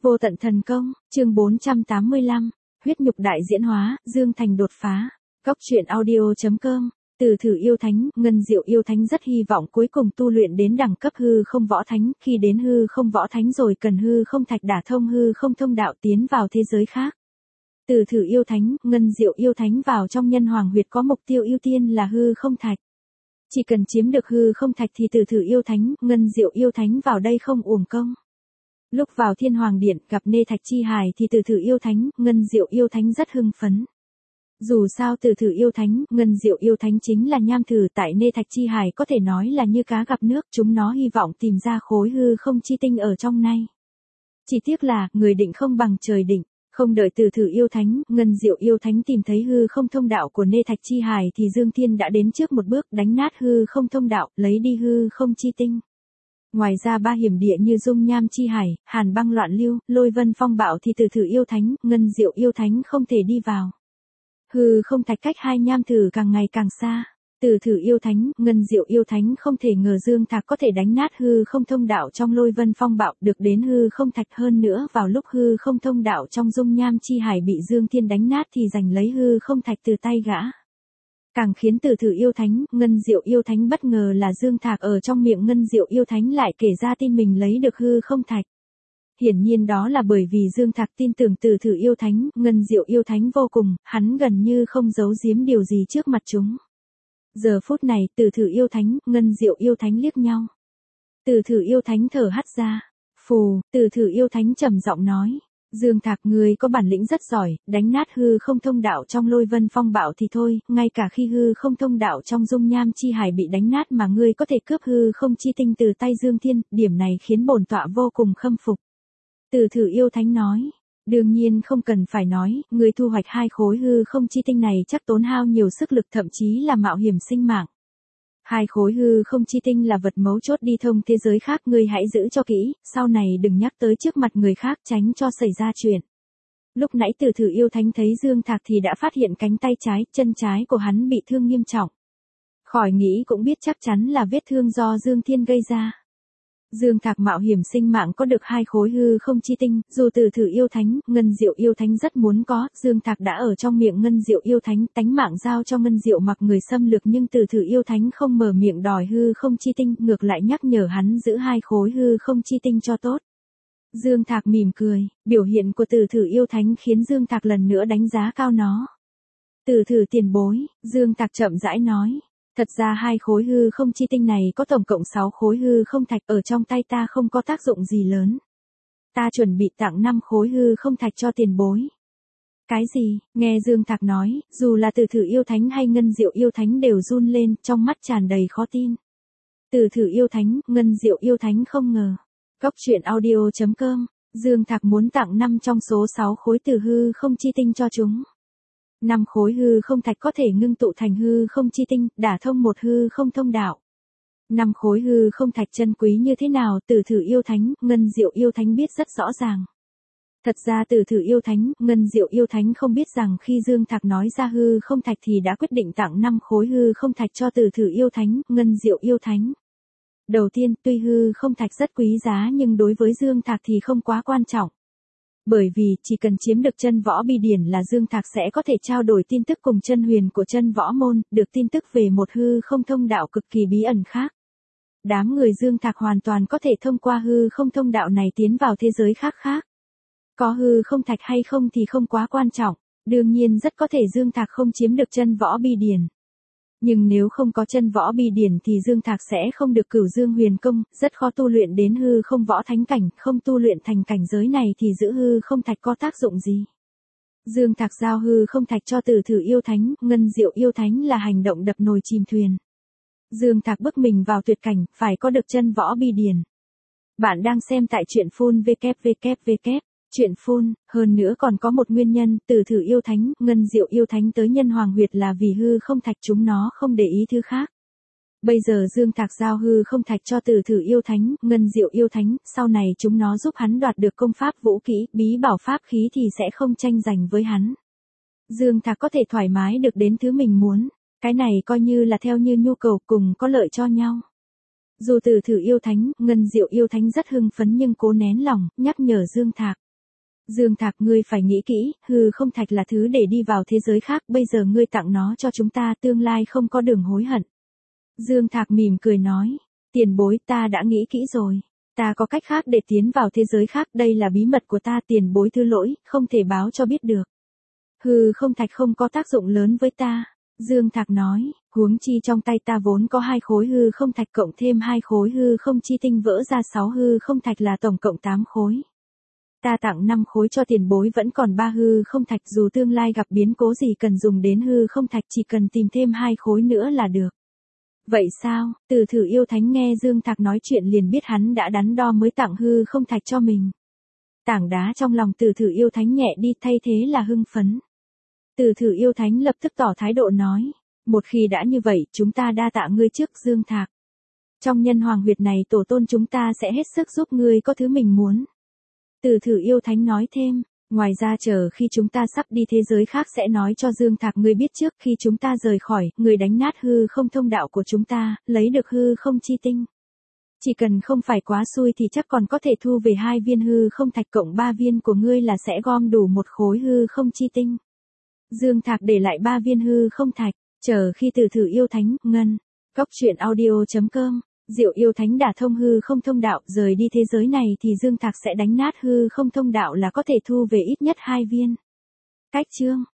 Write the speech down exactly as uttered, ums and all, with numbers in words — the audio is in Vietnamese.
Vô tận thần công, chương bốn trăm tám mươi lăm, huyết nhục đại diễn hóa, Dương Thành đột phá. Góc truyện audio chấm com. Từ thử yêu thánh, Ngân Diệu yêu thánh rất hy vọng cuối cùng tu luyện đến đẳng cấp hư không võ thánh, khi đến hư không võ thánh rồi cần hư không thạch đả thông hư không thông đạo tiến vào thế giới khác. Từ thử yêu thánh, Ngân Diệu yêu thánh vào trong nhân hoàng huyệt có mục tiêu ưu tiên là hư không thạch. Chỉ cần chiếm được hư không thạch thì từ thử yêu thánh, Ngân Diệu yêu thánh vào đây không uổng công. Lúc vào Thiên Hoàng Điện gặp Nê Thạch Chi Hải thì từ thử yêu thánh, Ngân Diệu yêu thánh rất hưng phấn. Dù sao từ thử yêu thánh, Ngân Diệu yêu thánh chính là nham thử tại Nê Thạch Chi Hải có thể nói là như cá gặp nước, chúng nó hy vọng tìm ra khối hư không chi tinh ở trong này. Chỉ tiếc là, người định không bằng trời định, không đợi từ thử yêu thánh, Ngân Diệu yêu thánh tìm thấy hư không thông đạo của Nê Thạch Chi Hải thì Dương Thiên đã đến trước một bước đánh nát hư không thông đạo, lấy đi hư không chi tinh. Ngoài ra ba hiểm địa như dung nham chi hải, hàn băng loạn lưu, lôi vân phong bạo thì từ thử yêu thánh, Ngân Diệu yêu thánh không thể đi vào. Hư không thạch cách hai nham thử càng ngày càng xa. Từ thử yêu thánh, Ngân Diệu yêu thánh không thể ngờ Dương Thạc có thể đánh nát hư không thông đạo trong lôi vân phong bạo được đến hư không thạch, hơn nữa vào lúc hư không thông đạo trong dung nham chi hải bị Dương Thiên đánh nát thì giành lấy hư không thạch từ tay gã. Càng khiến từ thử yêu thánh, Ngân Diệu yêu thánh bất ngờ là Dương Thạc ở trong miệng Ngân Diệu yêu thánh lại kể ra tin mình lấy được hư không thạch. Hiển nhiên đó là bởi vì Dương Thạc tin tưởng từ thử yêu thánh, Ngân Diệu yêu thánh vô cùng, hắn gần như không giấu giếm điều gì trước mặt chúng. Giờ phút này, từ thử yêu thánh, Ngân Diệu yêu thánh liếc nhau. Từ thử yêu thánh thở hắt ra. Phù, từ thử yêu thánh trầm giọng nói. Dương Thạc, ngươi có bản lĩnh rất giỏi, đánh nát hư không thông đạo trong lôi vân phong bạo thì thôi, ngay cả khi hư không thông đạo trong dung nham chi hải bị đánh nát mà ngươi có thể cướp hư không chi tinh từ tay Dương Thiên, điểm này khiến bổn tọa vô cùng khâm phục. Từ thử yêu thánh nói. Đương nhiên không cần phải nói, người thu hoạch hai khối hư không chi tinh này chắc tốn hao nhiều sức lực, thậm chí là mạo hiểm sinh mạng. Hai khối hư không chi tinh là vật mấu chốt đi thông thế giới khác, ngươi hãy giữ cho kỹ, sau này đừng nhắc tới trước mặt người khác, tránh cho xảy ra chuyện. Lúc nãy từ thử yêu thánh thấy Dương Thạc thì đã phát hiện cánh tay trái, chân trái của hắn bị thương nghiêm trọng. Khỏi nghĩ cũng biết chắc chắn là vết thương do Dương Thiên gây ra. Dương Thạc mạo hiểm sinh mạng có được hai khối hư không chi tinh, dù từ thử yêu thánh, Ngân Diệu yêu thánh rất muốn có, Dương Thạc đã ở trong miệng Ngân Diệu yêu thánh, tánh mạng giao cho Ngân Diệu mặc người xâm lược, nhưng từ thử yêu thánh không mở miệng đòi hư không chi tinh, ngược lại nhắc nhở hắn giữ hai khối hư không chi tinh cho tốt. Dương Thạc mỉm cười, biểu hiện của từ thử yêu thánh khiến Dương Thạc lần nữa đánh giá cao nó. Từ thử tiền bối, Dương Thạc chậm rãi nói. Thật ra hai khối hư không chi tinh này có tổng cộng sáu khối hư không thạch, ở trong tay ta không có tác dụng gì lớn. Ta chuẩn bị tặng năm khối hư không thạch cho tiền bối. Cái gì? Nghe Dương Thạc nói, dù là từ thử yêu thánh hay Ngân Diệu yêu thánh đều run lên, trong mắt tràn đầy khó tin. Từ thử yêu thánh, Ngân Diệu yêu thánh không ngờ. Góc truyện audio chấm com, Dương Thạc muốn tặng năm trong số sáu khối từ hư không chi tinh cho chúng. Năm khối hư không thạch có thể ngưng tụ thành hư không chi tinh, đả thông một hư không thông đạo. Năm khối hư không thạch chân quý như thế nào, từ thử yêu thánh, Ngân Diệu yêu thánh biết rất rõ ràng. Thật ra từ thử yêu thánh, Ngân Diệu yêu thánh không biết rằng khi Dương Thạc nói ra hư không thạch thì đã quyết định tặng năm khối hư không thạch cho từ thử yêu thánh, Ngân Diệu yêu thánh. Đầu tiên, tuy hư không thạch rất quý giá nhưng đối với Dương Thạc thì không quá quan trọng. Bởi vì, chỉ cần chiếm được chân võ bi điển là Dương Thạc sẽ có thể trao đổi tin tức cùng chân huyền của chân võ môn, được tin tức về một hư không thông đạo cực kỳ bí ẩn khác. Đám người Dương Thạc hoàn toàn có thể thông qua hư không thông đạo này tiến vào thế giới khác khác. Có hư không thạch hay không thì không quá quan trọng, đương nhiên rất có thể Dương Thạc không chiếm được chân võ bi điển. Nhưng nếu không có chân võ bi điển thì Dương Thạc sẽ không được Cửu Dương Huyền Công, rất khó tu luyện đến hư không võ thánh cảnh, không tu luyện thành cảnh giới này thì giữ hư không thạch có tác dụng gì. Dương Thạc giao hư không thạch cho từ thử yêu thánh, Ngân Diệu yêu thánh là hành động đập nồi chìm thuyền. Dương Thạc bức mình vào tuyệt cảnh, phải có được chân võ bi điển. Bạn đang xem tại truyện phun www. Chuyện phun, hơn nữa còn có một nguyên nhân, từ thử yêu thánh, Ngân Diệu yêu thánh tới nhân hoàng huyệt là vì hư không thạch, chúng nó không để ý thứ khác. Bây giờ Dương Thạc giao hư không thạch cho từ thử yêu thánh, Ngân Diệu yêu thánh, sau này chúng nó giúp hắn đoạt được công pháp vũ kỹ, bí bảo pháp khí thì sẽ không tranh giành với hắn. Dương Thạc có thể thoải mái được đến thứ mình muốn, cái này coi như là theo như nhu cầu, cùng có lợi cho nhau. Dù từ thử yêu thánh, Ngân Diệu yêu thánh rất hưng phấn nhưng cố nén lòng, nhắc nhở Dương Thạc. Dương Thạc, ngươi phải nghĩ kỹ, hư không thạch là thứ để đi vào thế giới khác, bây giờ ngươi tặng nó cho chúng ta, tương lai không có đường hối hận. Dương Thạc mỉm cười nói, tiền bối, ta đã nghĩ kỹ rồi. Ta có cách khác để tiến vào thế giới khác, đây là bí mật của ta, tiền bối thứ lỗi, không thể báo cho biết được. Hư không thạch không có tác dụng lớn với ta. Dương Thạc nói, huống chi trong tay ta vốn có hai khối hư không thạch cộng thêm hai khối hư không chi tinh vỡ ra sáu hư không thạch là tổng cộng tám khối. Ta tặng năm khối cho tiền bối, vẫn còn ba hư không thạch, dù tương lai gặp biến cố gì cần dùng đến hư không thạch chỉ cần tìm thêm hai khối nữa là được. Vậy sao? Từ Thử Yêu Thánh nghe Dương Thạc nói chuyện liền biết hắn đã đắn đo mới tặng hư không thạch cho mình. Tảng đá trong lòng Từ Thử Yêu Thánh nhẹ đi, thay thế là hưng phấn. Từ Thử Yêu Thánh lập tức tỏ thái độ nói, một khi đã như vậy, chúng ta đa tạ ngươi trước, Dương Thạc. Trong nhân hoàng huyệt này tổ tôn chúng ta sẽ hết sức giúp ngươi có thứ mình muốn. Từ Thử Yêu Thánh nói thêm, ngoài ra chờ khi chúng ta sắp đi thế giới khác sẽ nói cho Dương Thạc ngươi biết trước, khi chúng ta rời khỏi, ngươi đánh nát hư không thông đạo của chúng ta, lấy được hư không chi tinh. Chỉ cần không phải quá xui thì chắc còn có thể thu về hai viên hư không thạch cộng ba viên của ngươi là sẽ gom đủ một khối hư không chi tinh. Dương Thạc để lại ba viên hư không thạch, chờ khi Từ Thử Yêu Thánh, Ngân, Góc Truyện Audio chấm com, Diệu Yêu Thánh đả thông hư không thông đạo, rời đi thế giới này thì Dương Thạc sẽ đánh nát hư không thông đạo là có thể thu về ít nhất hai viên. Cách chương